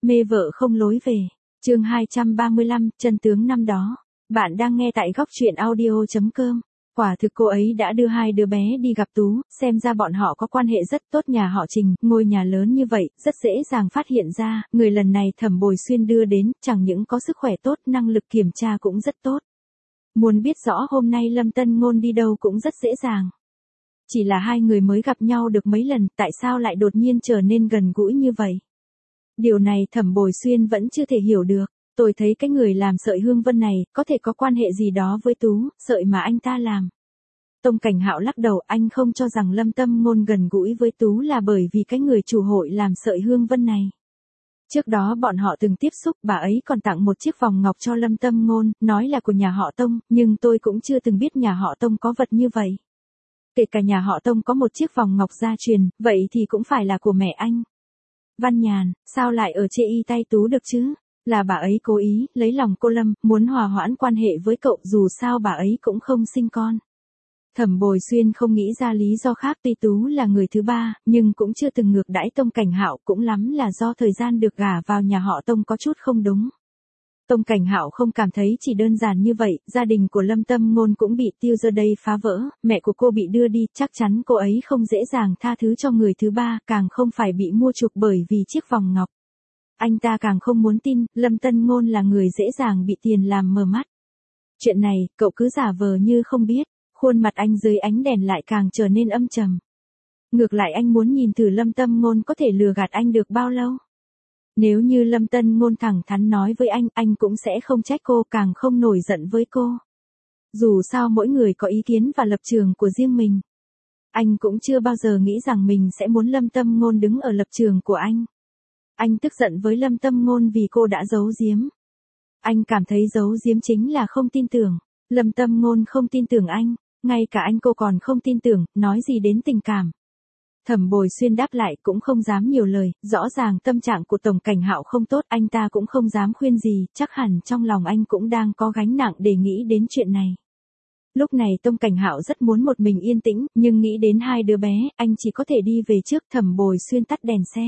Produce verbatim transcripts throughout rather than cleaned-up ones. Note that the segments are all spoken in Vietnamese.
Mê vợ không lối về. Chương hai trăm ba mươi lăm, chân tướng năm đó. Bạn đang nghe tại góc truyện audio chấm com. Quả thực cô ấy đã đưa hai đứa bé đi gặp Tú, xem ra bọn họ có quan hệ rất tốt. Nhà họ Trình, ngôi nhà lớn như vậy, rất dễ dàng phát hiện ra, người lần này Thẩm Bồi Xuyên đưa đến, chẳng những có sức khỏe tốt, năng lực kiểm tra cũng rất tốt. Muốn biết rõ hôm nay Lâm Tân Ngôn đi đâu cũng rất dễ dàng. Chỉ là hai người mới gặp nhau được mấy lần, tại sao lại đột nhiên trở nên gần gũi như vậy? Điều này Thẩm Bồi Xuyên vẫn chưa thể hiểu được. Tôi thấy cái người làm sợi hương vân này, có thể có quan hệ gì đó với Tú, sợi mà anh ta làm. Tông Cảnh Hạo lắc đầu, anh không cho rằng Lâm Tâm Ngôn gần gũi với Tú là bởi vì cái người chủ hội làm sợi hương vân này. Trước đó bọn họ từng tiếp xúc, bà ấy còn tặng một chiếc vòng ngọc cho Lâm Tâm Ngôn, nói là của nhà họ Tông, nhưng tôi cũng chưa từng biết nhà họ Tông có vật như vậy. Kể cả nhà họ Tông có một chiếc vòng ngọc gia truyền, vậy thì cũng phải là của mẹ anh. Văn Nhàn, sao lại ở chê y tay Tú được chứ? Là bà ấy cố ý, lấy lòng cô Lâm, muốn hòa hoãn quan hệ với cậu, dù sao bà ấy cũng không sinh con. Thẩm Bồi Xuyên không nghĩ ra lý do khác, tuy Tú là người thứ ba, nhưng cũng chưa từng ngược đãi Tông Cảnh Hạo, cũng lắm là do thời gian được gả vào nhà họ Tông có chút không đúng. Tông Cảnh Hạo không cảm thấy chỉ đơn giản như vậy, gia đình của Lâm Tâm Ngôn cũng bị Tiêu Giờ đây phá vỡ, mẹ của cô bị đưa đi, chắc chắn cô ấy không dễ dàng tha thứ cho người thứ ba, càng không phải bị mua chuộc bởi vì chiếc vòng ngọc. Anh ta càng không muốn tin, Lâm Tân Ngôn là người dễ dàng bị tiền làm mờ mắt. Chuyện này, cậu cứ giả vờ như không biết, khuôn mặt anh dưới ánh đèn lại càng trở nên âm trầm. Ngược lại anh muốn nhìn thử Lâm Tâm Ngôn có thể lừa gạt anh được bao lâu. Nếu như Lâm Tân Ngôn thẳng thắn nói với anh, anh cũng sẽ không trách cô, càng không nổi giận với cô. Dù sao mỗi người có ý kiến và lập trường của riêng mình. Anh cũng chưa bao giờ nghĩ rằng mình sẽ muốn Lâm Tâm Ngôn đứng ở lập trường của anh. Anh tức giận với Lâm Tâm Ngôn vì cô đã giấu giếm. Anh cảm thấy giấu giếm chính là không tin tưởng. Lâm Tâm Ngôn không tin tưởng anh, ngay cả anh cô còn không tin tưởng, nói gì đến tình cảm. Thẩm Bồi Xuyên đáp lại cũng không dám nhiều lời, rõ ràng tâm trạng của Tổng Cảnh Hạo không tốt, anh ta cũng không dám khuyên gì, chắc hẳn trong lòng anh cũng đang có gánh nặng để nghĩ đến chuyện này. Lúc này Tông Cảnh Hạo rất muốn một mình yên tĩnh, nhưng nghĩ đến hai đứa bé, anh chỉ có thể đi về trước. Thẩm Bồi Xuyên tắt đèn xe.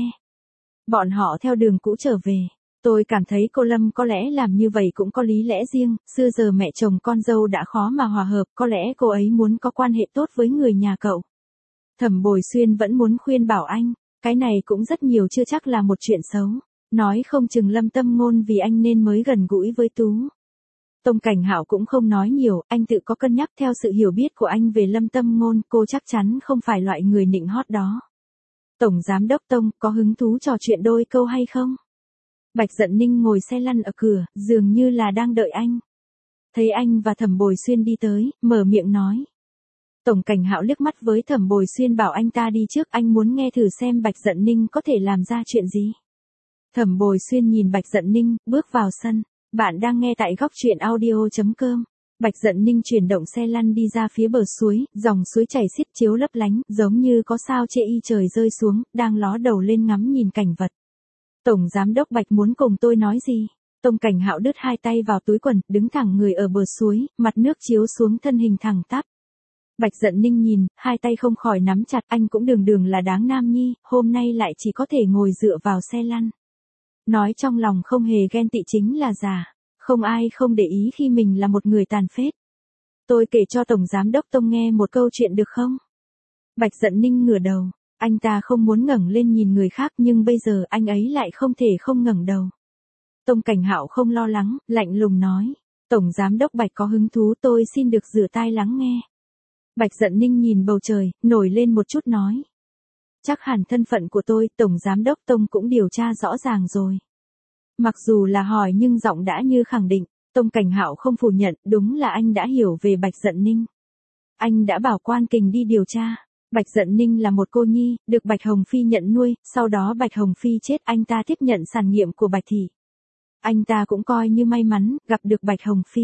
Bọn họ theo đường cũ trở về. Tôi cảm thấy cô Lâm có lẽ làm như vậy cũng có lý lẽ riêng, xưa giờ mẹ chồng con dâu đã khó mà hòa hợp, có lẽ cô ấy muốn có quan hệ tốt với người nhà cậu. Thẩm Bồi Xuyên vẫn muốn khuyên bảo anh, cái này cũng rất nhiều chưa chắc là một chuyện xấu, nói không chừng Lâm Tâm Ngôn vì anh nên mới gần gũi với Tú. Tông Cảnh Hạo cũng không nói nhiều, anh tự có cân nhắc. Theo sự hiểu biết của anh về Lâm Tâm Ngôn, cô chắc chắn không phải loại người nịnh hót đó. Tổng Giám đốc Tông, có hứng thú trò chuyện đôi câu hay không? Bạch Dận Ninh ngồi xe lăn ở cửa, dường như là đang đợi anh. Thấy anh và Thẩm Bồi Xuyên đi tới, mở miệng nói. Tổng Cảnh Hạo liếc mắt với Thẩm Bồi Xuyên bảo anh ta đi trước, anh muốn nghe thử xem Bạch Dận Ninh có thể làm ra chuyện gì. Thẩm Bồi Xuyên nhìn Bạch Dận Ninh, bước vào sân. Bạn đang nghe tại góc truyện audio chấm com. Bạch Dận Ninh chuyển động xe lăn đi ra phía bờ suối, dòng suối chảy xiết chiếu lấp lánh, giống như có sao chê y trời rơi xuống, đang ló đầu lên ngắm nhìn cảnh vật. Tổng Giám đốc Bạch muốn cùng tôi nói gì? Tông Cảnh Hạo đứt hai tay vào túi quần, đứng thẳng người ở bờ suối, mặt nước chiếu xuống thân hình thẳng tắp. Bạch Dận Ninh nhìn, hai tay không khỏi nắm chặt, anh cũng đường đường là đáng nam nhi, hôm nay lại chỉ có thể ngồi dựa vào xe lăn. Nói trong lòng không hề ghen tị chính là giả, không ai không để ý khi mình là một người tàn phết. Tôi kể cho Tổng Giám đốc Tông nghe một câu chuyện được không? Bạch Dận Ninh ngửa đầu, anh ta không muốn ngẩng lên nhìn người khác nhưng bây giờ anh ấy lại không thể không ngẩng đầu. Tông Cảnh Hạo không lo lắng, lạnh lùng nói, Tổng Giám đốc Bạch có hứng thú, tôi xin được rửa tai lắng nghe. Bạch Dận Ninh nhìn bầu trời, nổi lên một chút nói. Chắc hẳn thân phận của tôi, Tổng Giám đốc Tông cũng điều tra rõ ràng rồi. Mặc dù là hỏi nhưng giọng đã như khẳng định, Tông Cảnh Hạo không phủ nhận, đúng là anh đã hiểu về Bạch Dận Ninh. Anh đã bảo Quan Kình đi điều tra. Bạch Dận Ninh là một cô nhi, được Bạch Hồng Phi nhận nuôi, sau đó Bạch Hồng Phi chết, anh ta tiếp nhận sản nghiệp của Bạch Thị. Anh ta cũng coi như may mắn, gặp được Bạch Hồng Phi.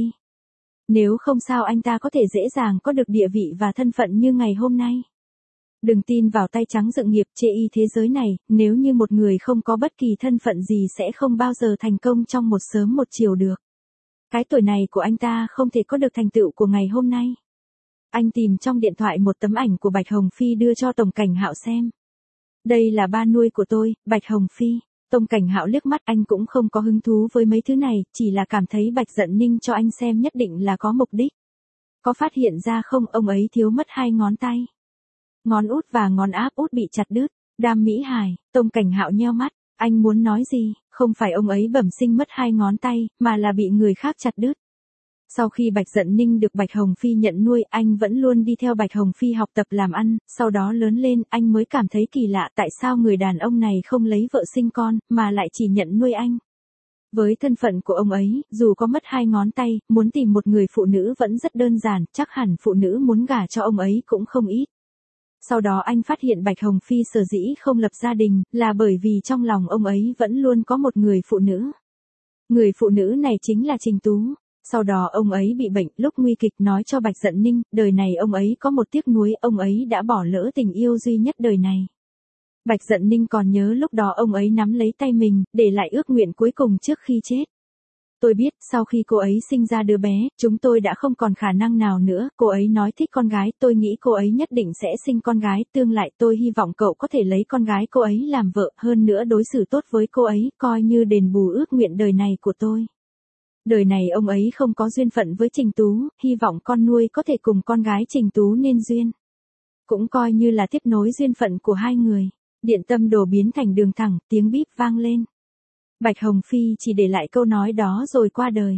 Nếu không sao anh ta có thể dễ dàng có được địa vị và thân phận như ngày hôm nay. Đừng tin vào tay trắng dựng nghiệp chê y thế giới này, nếu như một người không có bất kỳ thân phận gì sẽ không bao giờ thành công trong một sớm một chiều được. Cái tuổi này của anh ta không thể có được thành tựu của ngày hôm nay. Anh tìm trong điện thoại một tấm ảnh của Bạch Hồng Phi đưa cho Tổng Cảnh Hạo xem. Đây là ba nuôi của tôi, Bạch Hồng Phi. Tông Cảnh Hạo liếc mắt, anh cũng không có hứng thú với mấy thứ này, chỉ là cảm thấy Bạch Dận Ninh cho anh xem nhất định là có mục đích. Có phát hiện ra không, ông ấy thiếu mất hai ngón tay. Ngón út và ngón áp út bị chặt đứt. Đam Mỹ Hải, Tông Cảnh Hạo nheo mắt, anh muốn nói gì, không phải ông ấy bẩm sinh mất hai ngón tay, mà là bị người khác chặt đứt. Sau khi Bạch Dận Ninh được Bạch Hồng Phi nhận nuôi, anh vẫn luôn đi theo Bạch Hồng Phi học tập làm ăn, sau đó lớn lên, anh mới cảm thấy kỳ lạ tại sao người đàn ông này không lấy vợ sinh con, mà lại chỉ nhận nuôi anh. Với thân phận của ông ấy, dù có mất hai ngón tay, muốn tìm một người phụ nữ vẫn rất đơn giản, chắc hẳn phụ nữ muốn gả cho ông ấy cũng không ít. Sau đó anh phát hiện Bạch Hồng Phi sở dĩ không lập gia đình, là bởi vì trong lòng ông ấy vẫn luôn có một người phụ nữ. Người phụ nữ này chính là Trình Tú. Sau đó ông ấy bị bệnh, lúc nguy kịch nói cho Bạch Dận Ninh, đời này ông ấy có một tiếc nuối, ông ấy đã bỏ lỡ tình yêu duy nhất đời này. Bạch Dận Ninh còn nhớ lúc đó ông ấy nắm lấy tay mình, để lại ước nguyện cuối cùng trước khi chết. Tôi biết, sau khi cô ấy sinh ra đứa bé, chúng tôi đã không còn khả năng nào nữa, cô ấy nói thích con gái, tôi nghĩ cô ấy nhất định sẽ sinh con gái, tương lại tôi hy vọng cậu có thể lấy con gái cô ấy làm vợ, hơn nữa đối xử tốt với cô ấy, coi như đền bù ước nguyện đời này của tôi. Đời này ông ấy không có duyên phận với Trình Tú, hy vọng con nuôi có thể cùng con gái Trình Tú nên duyên. Cũng coi như là tiếp nối duyên phận của hai người. Điện tâm đồ biến thành đường thẳng, tiếng bíp vang lên. Bạch Hồng Phi chỉ để lại câu nói đó rồi qua đời.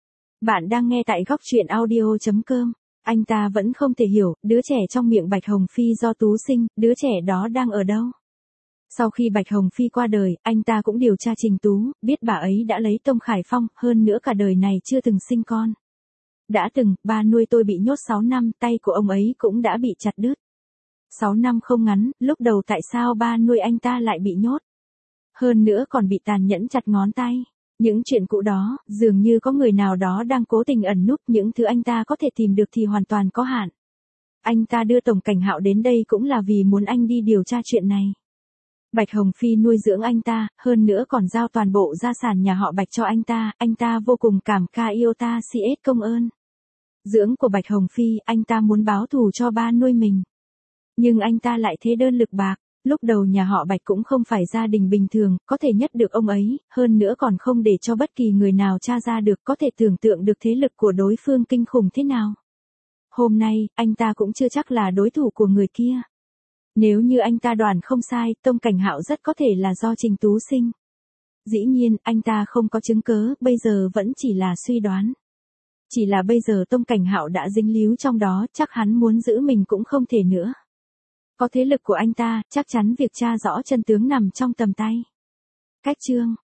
Bạn đang nghe tại góc truyện audio chấm com. Anh ta vẫn không thể hiểu, đứa trẻ trong miệng Bạch Hồng Phi do Tú sinh, đứa trẻ đó đang ở đâu. Sau khi Bạch Hồng Phi qua đời, anh ta cũng điều tra Trình Tú, biết bà ấy đã lấy Tông Khải Phong, hơn nữa cả đời này chưa từng sinh con. Đã từng, ba nuôi tôi bị nhốt sáu năm, tay của ông ấy cũng đã bị chặt đứt. sáu năm không ngắn, lúc đầu tại sao ba nuôi anh ta lại bị nhốt? Hơn nữa còn bị tàn nhẫn chặt ngón tay. Những chuyện cũ đó, dường như có người nào đó đang cố tình ẩn núp, những thứ anh ta có thể tìm được thì hoàn toàn có hạn. Anh ta đưa Tổng Cảnh Hạo đến đây cũng là vì muốn anh đi điều tra chuyện này. Bạch Hồng Phi nuôi dưỡng anh ta, hơn nữa còn giao toàn bộ gia sản nhà họ Bạch cho anh ta, anh ta vô cùng cảm ca yêu ta si ết công ơn. Dưỡng của Bạch Hồng Phi, anh ta muốn báo thù cho ba nuôi mình. Nhưng anh ta lại thế đơn lực bạc, lúc đầu nhà họ Bạch cũng không phải gia đình bình thường, có thể nhất được ông ấy, hơn nữa còn không để cho bất kỳ người nào tra ra được, có thể tưởng tượng được thế lực của đối phương kinh khủng thế nào. Hôm nay, anh ta cũng chưa chắc là đối thủ của người kia. Nếu như anh ta đoán không sai, Tông Cảnh Hạo rất có thể là do Trình Tú sinh. Dĩ nhiên, anh ta không có chứng cớ, bây giờ vẫn chỉ là suy đoán. Chỉ là bây giờ Tông Cảnh Hạo đã dính líu trong đó, chắc hắn muốn giữ mình cũng không thể nữa. Có thế lực của anh ta, chắc chắn việc tra rõ chân tướng nằm trong tầm tay. Cách chương